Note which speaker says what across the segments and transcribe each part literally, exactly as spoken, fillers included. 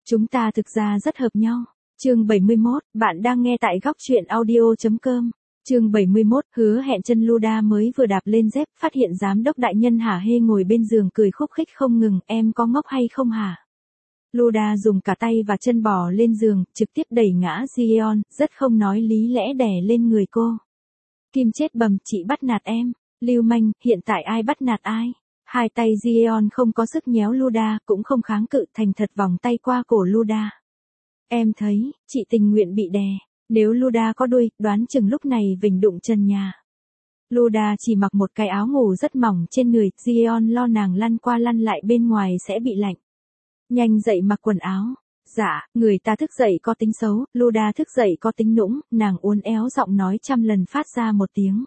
Speaker 1: Chúng ta thực ra rất hợp nhau. Chương bảy mươi mốt, bạn đang nghe tại góc truyện audio chấm com. Chương bảy mươi mốt, hứa hẹn chân Luda mới vừa đạp lên dép, phát hiện giám đốc đại nhân hả hê ngồi bên giường cười khúc khích không ngừng, em có ngốc hay không hả? Luda dùng cả tay và chân bò lên giường, trực tiếp đẩy ngã Jeon, rất không nói lý lẽ đè lên người cô. Kim chết bầm, chị bắt nạt em. Lưu manh, hiện tại ai bắt nạt ai? Hai tay Jeon không có sức nhéo Luda, cũng không kháng cự, thành thật vòng tay qua cổ Luda. Em thấy, chị tình nguyện bị đè. Nếu Luda có đuôi, đoán chừng lúc này vình đụng trần nhà. Luda chỉ mặc một cái áo ngủ rất mỏng trên người, Jeon lo nàng lăn qua lăn lại bên ngoài sẽ bị lạnh. Nhanh dậy mặc quần áo. Dạ, người ta thức dậy có tính xấu, Luda thức dậy có tính nũng, nàng uốn éo giọng nói trăm lần phát ra một tiếng.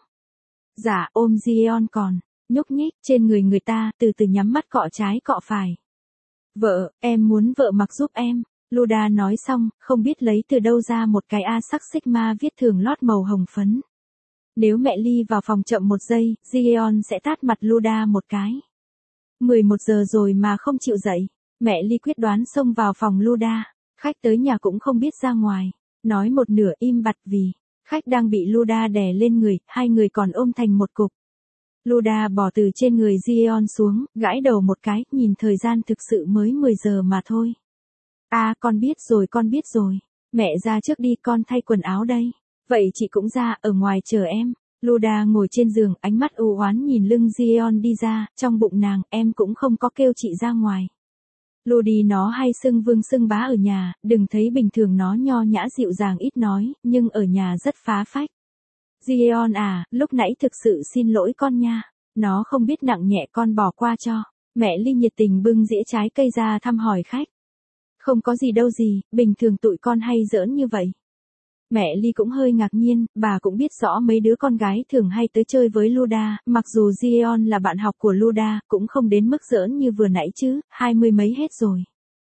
Speaker 1: Dạ, ôm Jeon còn, nhúc nhích trên người người ta, từ từ nhắm mắt cọ trái cọ phải. Vợ, em muốn vợ mặc giúp em. Luda nói xong, không biết lấy từ đâu ra một cái A sắc sigma viết thường lót màu hồng phấn. Nếu mẹ Ly vào phòng chậm một giây, Jeon sẽ tát mặt Luda một cái. mười một giờ rồi mà không chịu dậy. Mẹ Ly quyết đoán xông vào phòng Luda. Khách tới nhà cũng không biết ra ngoài. Nói một nửa im bặt vì khách đang bị Luda đè lên người, hai người còn ôm thành một cục. Luda bỏ từ trên người Jeon xuống, gãi đầu một cái, nhìn thời gian thực sự mới mười giờ mà thôi. À, con biết rồi con biết rồi. Mẹ ra trước đi, con thay quần áo đây. Vậy chị cũng ra, ở ngoài chờ em. Luda ngồi trên giường, ánh mắt u oán nhìn lưng Jeon đi ra, trong bụng nàng, em cũng không có kêu chị ra ngoài. Ludi nó hay xưng vương xưng bá ở nhà, đừng thấy bình thường nó nho nhã dịu dàng ít nói, nhưng ở nhà rất phá phách. Jeon à, lúc nãy thực sự xin lỗi con nha. Nó không biết nặng nhẹ, con bỏ qua cho. Mẹ Ly nhiệt tình bưng dĩa trái cây ra thăm hỏi khách. Không có gì đâu gì, bình thường tụi con hay giỡn như vậy. Mẹ Ly cũng hơi ngạc nhiên, bà cũng biết rõ mấy đứa con gái thường hay tới chơi với Luda, mặc dù Jeon là bạn học của Luda, cũng không đến mức giỡn như vừa nãy chứ, hai mươi mấy hết rồi.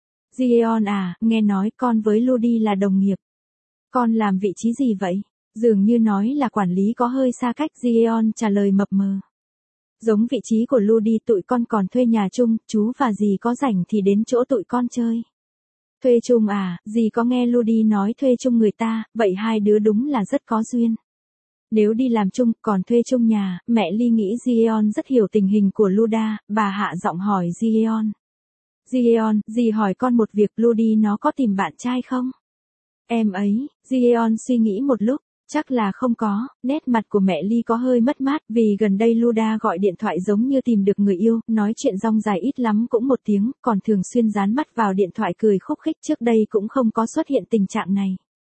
Speaker 1: Jeon à, nghe nói con với Ludi là đồng nghiệp. Con làm vị trí gì vậy? Dường như nói là quản lý có hơi xa cách, Jeon trả lời mập mờ. Giống vị trí của Ludi, tụi con còn thuê nhà chung, chú và dì có rảnh thì đến chỗ tụi con chơi. Thuê chung à, dì có nghe Ludi nói thuê chung người ta, vậy hai đứa đúng là rất có duyên. Nếu đi làm chung, còn thuê chung nhà, mẹ Ly nghĩ Jeon rất hiểu tình hình của Luda, bà hạ giọng hỏi Jeon. Jeon, dì hỏi con một việc, Ludi nó có tìm bạn trai không? Em ấy, Jeon suy nghĩ một lúc, chắc là không có, nét mặt của mẹ Ly có hơi mất mát, vì gần đây Luda gọi điện thoại giống như tìm được người yêu, nói chuyện rong dài ít lắm cũng một tiếng, còn thường xuyên dán mắt vào điện thoại cười khúc khích, trước đây cũng không có xuất hiện tình trạng này.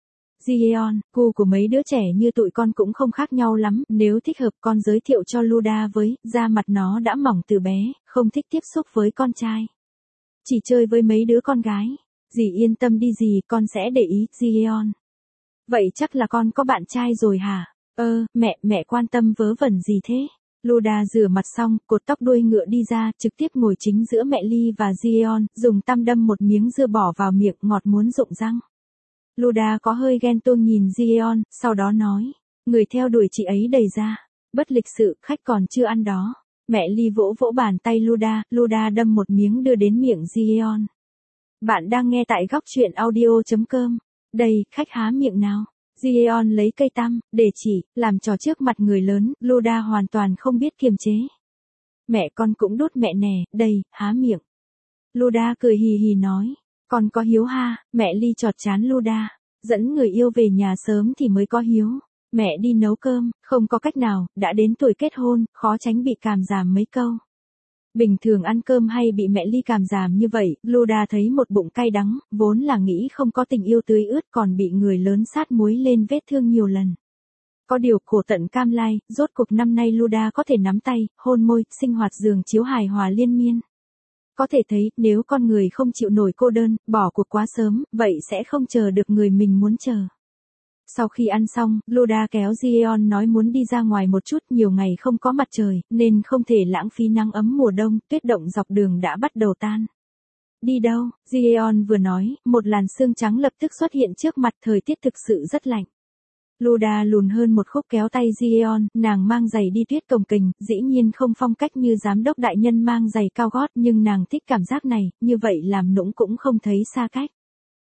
Speaker 1: Jeon, gu của mấy đứa trẻ như tụi con cũng không khác nhau lắm, nếu thích hợp con giới thiệu cho Luda với, da mặt nó đã mỏng từ bé, không thích tiếp xúc với con trai. Chỉ chơi với mấy đứa con gái. Dì yên tâm đi dì, con sẽ để ý, Jeon. Vậy chắc là con có bạn trai rồi hả? Ơ, mẹ, mẹ quan tâm vớ vẩn gì thế? Luda rửa mặt xong, cột tóc đuôi ngựa đi ra, trực tiếp ngồi chính giữa mẹ Ly và Jeon, dùng tăm đâm một miếng dưa bỏ vào miệng, ngọt muốn rụng răng. Luda có hơi ghen tuông nhìn Jeon, sau đó nói, người theo đuổi chị ấy đầy ra. Bất lịch sự, khách còn chưa ăn đó. Mẹ Ly vỗ vỗ bàn tay Luda, Luda đâm một miếng đưa đến miệng Jeon. Bạn đang nghe tại góc truyện audio chấm com. Đây, khách há miệng nào. Jeon lấy cây tăm, để chỉ, làm trò trước mặt người lớn, Luda hoàn toàn không biết kiềm chế. Mẹ con cũng đốt mẹ nè, đây, há miệng. Luda cười hì hì nói, con có hiếu ha, mẹ Ly chọt chán Luda, dẫn người yêu về nhà sớm thì mới có hiếu. Mẹ đi nấu cơm, không có cách nào, đã đến tuổi kết hôn, khó tránh bị cảm giảm mấy câu. Bình thường ăn cơm hay bị mẹ Ly cảm giảm như vậy, Luda thấy một bụng cay đắng, vốn là nghĩ không có tình yêu tưới ướt còn bị người lớn sát muối lên vết thương nhiều lần. Có điều khổ tận cam lai, rốt cuộc năm nay Luda có thể nắm tay, hôn môi, sinh hoạt giường chiếu hài hòa liên miên. Có thể thấy, nếu con người không chịu nổi cô đơn, bỏ cuộc quá sớm, vậy sẽ không chờ được người mình muốn chờ. Sau khi ăn xong, Luda kéo Jeon nói muốn đi ra ngoài một chút, nhiều ngày không có mặt trời, nên không thể lãng phí nắng ấm mùa đông, tuyết động dọc đường đã bắt đầu tan. Đi đâu? Jeon vừa nói, một làn sương trắng lập tức xuất hiện trước mặt, thời tiết thực sự rất lạnh. Luda lùn hơn một khúc kéo tay Jeon, nàng mang giày đi tuyết cồng kềnh, dĩ nhiên không phong cách như giám đốc đại nhân mang giày cao gót, nhưng nàng thích cảm giác này, như vậy làm nũng cũng không thấy xa cách.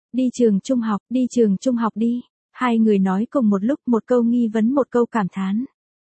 Speaker 1: Đi trường trung học, đi trường trung học đi. Hai người nói cùng một lúc, một câu nghi vấn một câu cảm thán.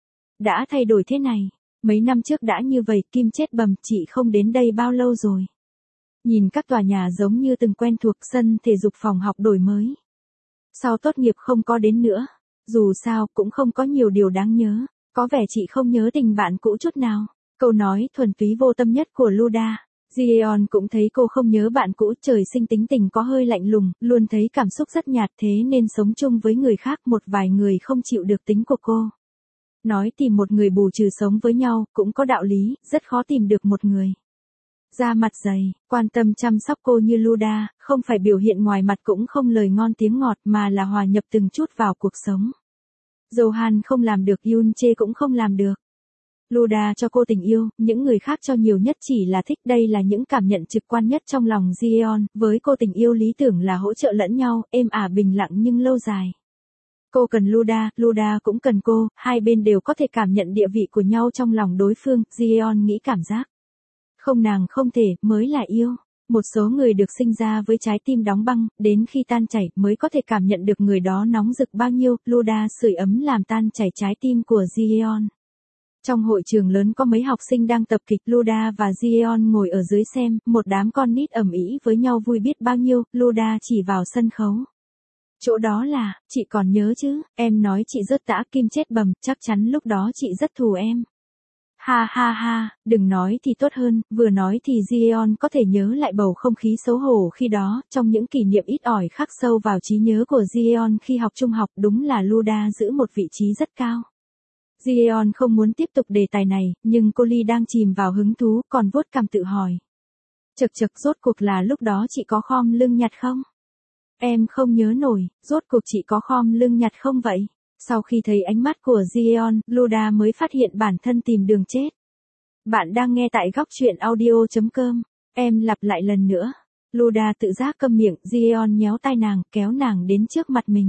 Speaker 1: Đã thay đổi thế này. Mấy năm trước đã như vậy, Kim chết bầm, chị không đến đây bao lâu rồi. Nhìn các tòa nhà giống như từng quen thuộc, sân thể dục phòng học đổi mới. Sau tốt nghiệp không có đến nữa. Dù sao cũng không có nhiều điều đáng nhớ. Có vẻ chị không nhớ tình bạn cũ chút nào. Câu nói thuần túy vô tâm nhất của Luda. Jeon cũng thấy cô không nhớ bạn cũ, trời sinh tính tình có hơi lạnh lùng, luôn thấy cảm xúc rất nhạt, thế nên sống chung với người khác một vài người không chịu được tính của cô. Nói tìm một người bù trừ sống với nhau cũng có đạo lý, rất khó tìm được một người da mặt dày, quan tâm chăm sóc cô như Luda, không phải biểu hiện ngoài mặt cũng không lời ngon tiếng ngọt mà là hòa nhập từng chút vào cuộc sống. Johan không làm được, Yoon Jae cũng không làm được. Luda cho cô tình yêu, những người khác cho nhiều nhất chỉ là thích, đây là những cảm nhận trực quan nhất trong lòng Jeon, với cô tình yêu lý tưởng là hỗ trợ lẫn nhau, êm ả bình lặng nhưng lâu dài. Cô cần Luda, Luda cũng cần cô, hai bên đều có thể cảm nhận địa vị của nhau trong lòng đối phương, Jeon nghĩ cảm giác. Không nàng không thể, mới là yêu. Một số người được sinh ra với trái tim đóng băng, đến khi tan chảy mới có thể cảm nhận được người đó nóng rực bao nhiêu, Luda sưởi ấm làm tan chảy trái tim của Jeon. Trong hội trường lớn có mấy học sinh đang tập kịch, Luda và Jeon ngồi ở dưới xem, một đám con nít ầm ĩ với nhau vui biết bao nhiêu, Luda chỉ vào sân khấu. Chỗ đó là, chị còn nhớ chứ, em nói chị rớt tã Kim chết bầm, chắc chắn lúc đó chị rất thù em. Ha ha ha, đừng nói thì tốt hơn, vừa nói thì Jeon có thể nhớ lại bầu không khí xấu hổ khi đó, trong những kỷ niệm ít ỏi khắc sâu vào trí nhớ của Jeon khi học trung học, đúng là Luda giữ một vị trí rất cao. Jeon không muốn tiếp tục đề tài này, nhưng cô Ly đang chìm vào hứng thú, còn vuốt cằm tự hỏi. Chật chật, rốt cuộc là lúc đó chị có khom lưng nhặt không? Em không nhớ nổi, rốt cuộc chị có khom lưng nhặt không vậy? Sau khi thấy ánh mắt của Jeon, Luda mới phát hiện bản thân tìm đường chết. Bạn đang nghe tại góc truyện audio chấm com. Em lặp lại lần nữa. Luda tự giác câm miệng, Jeon nhéo tai nàng, kéo nàng đến trước mặt mình.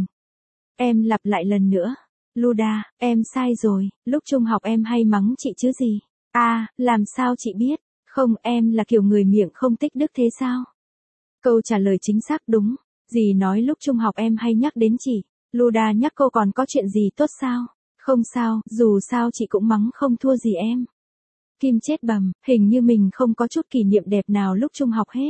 Speaker 1: Em lặp lại lần nữa. Luda, em sai rồi, lúc trung học em hay mắng chị chứ gì? À, làm sao chị biết? Không, em là kiểu người miệng không tích đức thế sao? Câu trả lời chính xác đúng. Dì nói lúc trung học em hay nhắc đến chị. Luda nhắc cô còn có chuyện gì tốt sao? Không sao, dù sao chị cũng mắng không thua gì em. Kim chết bầm, hình như mình không có chút kỷ niệm đẹp nào lúc trung học hết.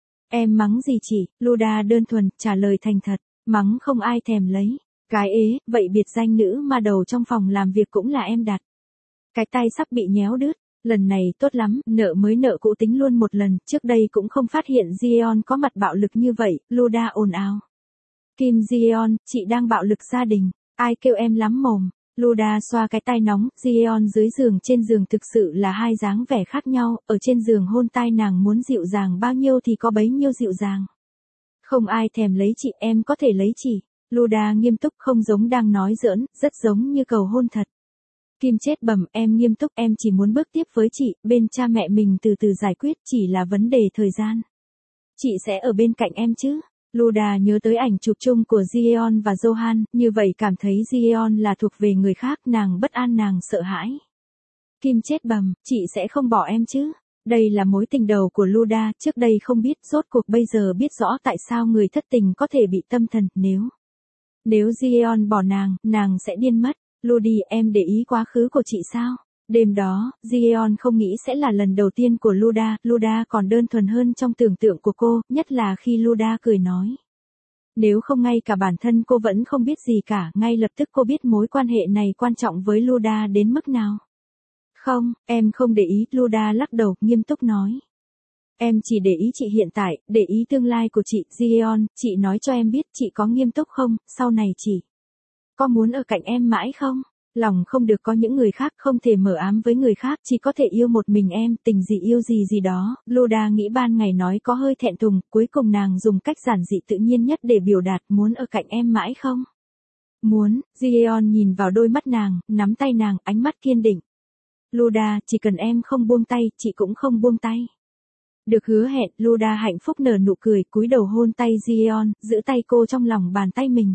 Speaker 1: Em mắng gì chị? Luda đơn thuần, trả lời thành thật, mắng không ai thèm lấy. Cái ế, vậy biệt danh nữ ma đầu trong phòng làm việc cũng là em đặt. Cái tay sắp bị nhéo đứt, lần này tốt lắm, nợ mới nợ cũ tính luôn một lần, trước đây cũng không phát hiện Jeon có mặt bạo lực như vậy, Luda ồn ào. Kim Jeon, chị đang bạo lực gia đình, ai kêu em lắm mồm. Luda xoa cái tai nóng, Jeon dưới giường trên giường thực sự là hai dáng vẻ khác nhau, ở trên giường hôn tai nàng muốn dịu dàng bao nhiêu thì có bấy nhiêu dịu dàng. Không ai thèm lấy chị, em có thể lấy chị. Luda nghiêm túc, không giống đang nói giỡn, rất giống như cầu hôn thật. Kim chết bầm, em nghiêm túc, em chỉ muốn bước tiếp với chị, bên cha mẹ mình từ từ giải quyết, chỉ là vấn đề thời gian. Chị sẽ ở bên cạnh em chứ. Luda nhớ tới ảnh chụp chung của Jeon và Johan, như vậy cảm thấy Jeon là thuộc về người khác, nàng bất an, nàng sợ hãi. Kim chết bầm, chị sẽ không bỏ em chứ. Đây là mối tình đầu của Luda, trước đây không biết, rốt cuộc bây giờ biết rõ tại sao người thất tình có thể bị tâm thần, nếu... Nếu Jeon bỏ nàng, nàng sẽ điên mất. Ludi, em để ý quá khứ của chị sao? Đêm đó, Jeon không nghĩ sẽ là lần đầu tiên của Luda, Luda còn đơn thuần hơn trong tưởng tượng của cô, nhất là khi Luda cười nói. Nếu không ngay cả bản thân cô vẫn không biết gì cả, ngay lập tức cô biết mối quan hệ này quan trọng với Luda đến mức nào. Không, em không để ý, Luda lắc đầu, nghiêm túc nói. Em chỉ để ý chị hiện tại, để ý tương lai của chị, Jeon, chị nói cho em biết chị có nghiêm túc không, sau này chị có muốn ở cạnh em mãi không? Lòng không được có những người khác, không thể mở ám với người khác, chỉ có thể yêu một mình em, tình gì yêu gì gì đó. Luda nghĩ ban ngày nói có hơi thẹn thùng, cuối cùng nàng dùng cách giản dị tự nhiên nhất để biểu đạt muốn ở cạnh em mãi không? Muốn, Jeon nhìn vào đôi mắt nàng, nắm tay nàng, ánh mắt kiên định. Luda, chỉ cần em không buông tay, chị cũng không buông tay. Được hứa hẹn, Luda hạnh phúc nở nụ cười, cúi đầu hôn tay Jeon, giữ tay cô trong lòng bàn tay mình.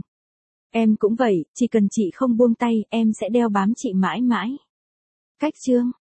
Speaker 1: Em cũng vậy, chỉ cần chị không buông tay, em sẽ đeo bám chị mãi mãi. Cách chương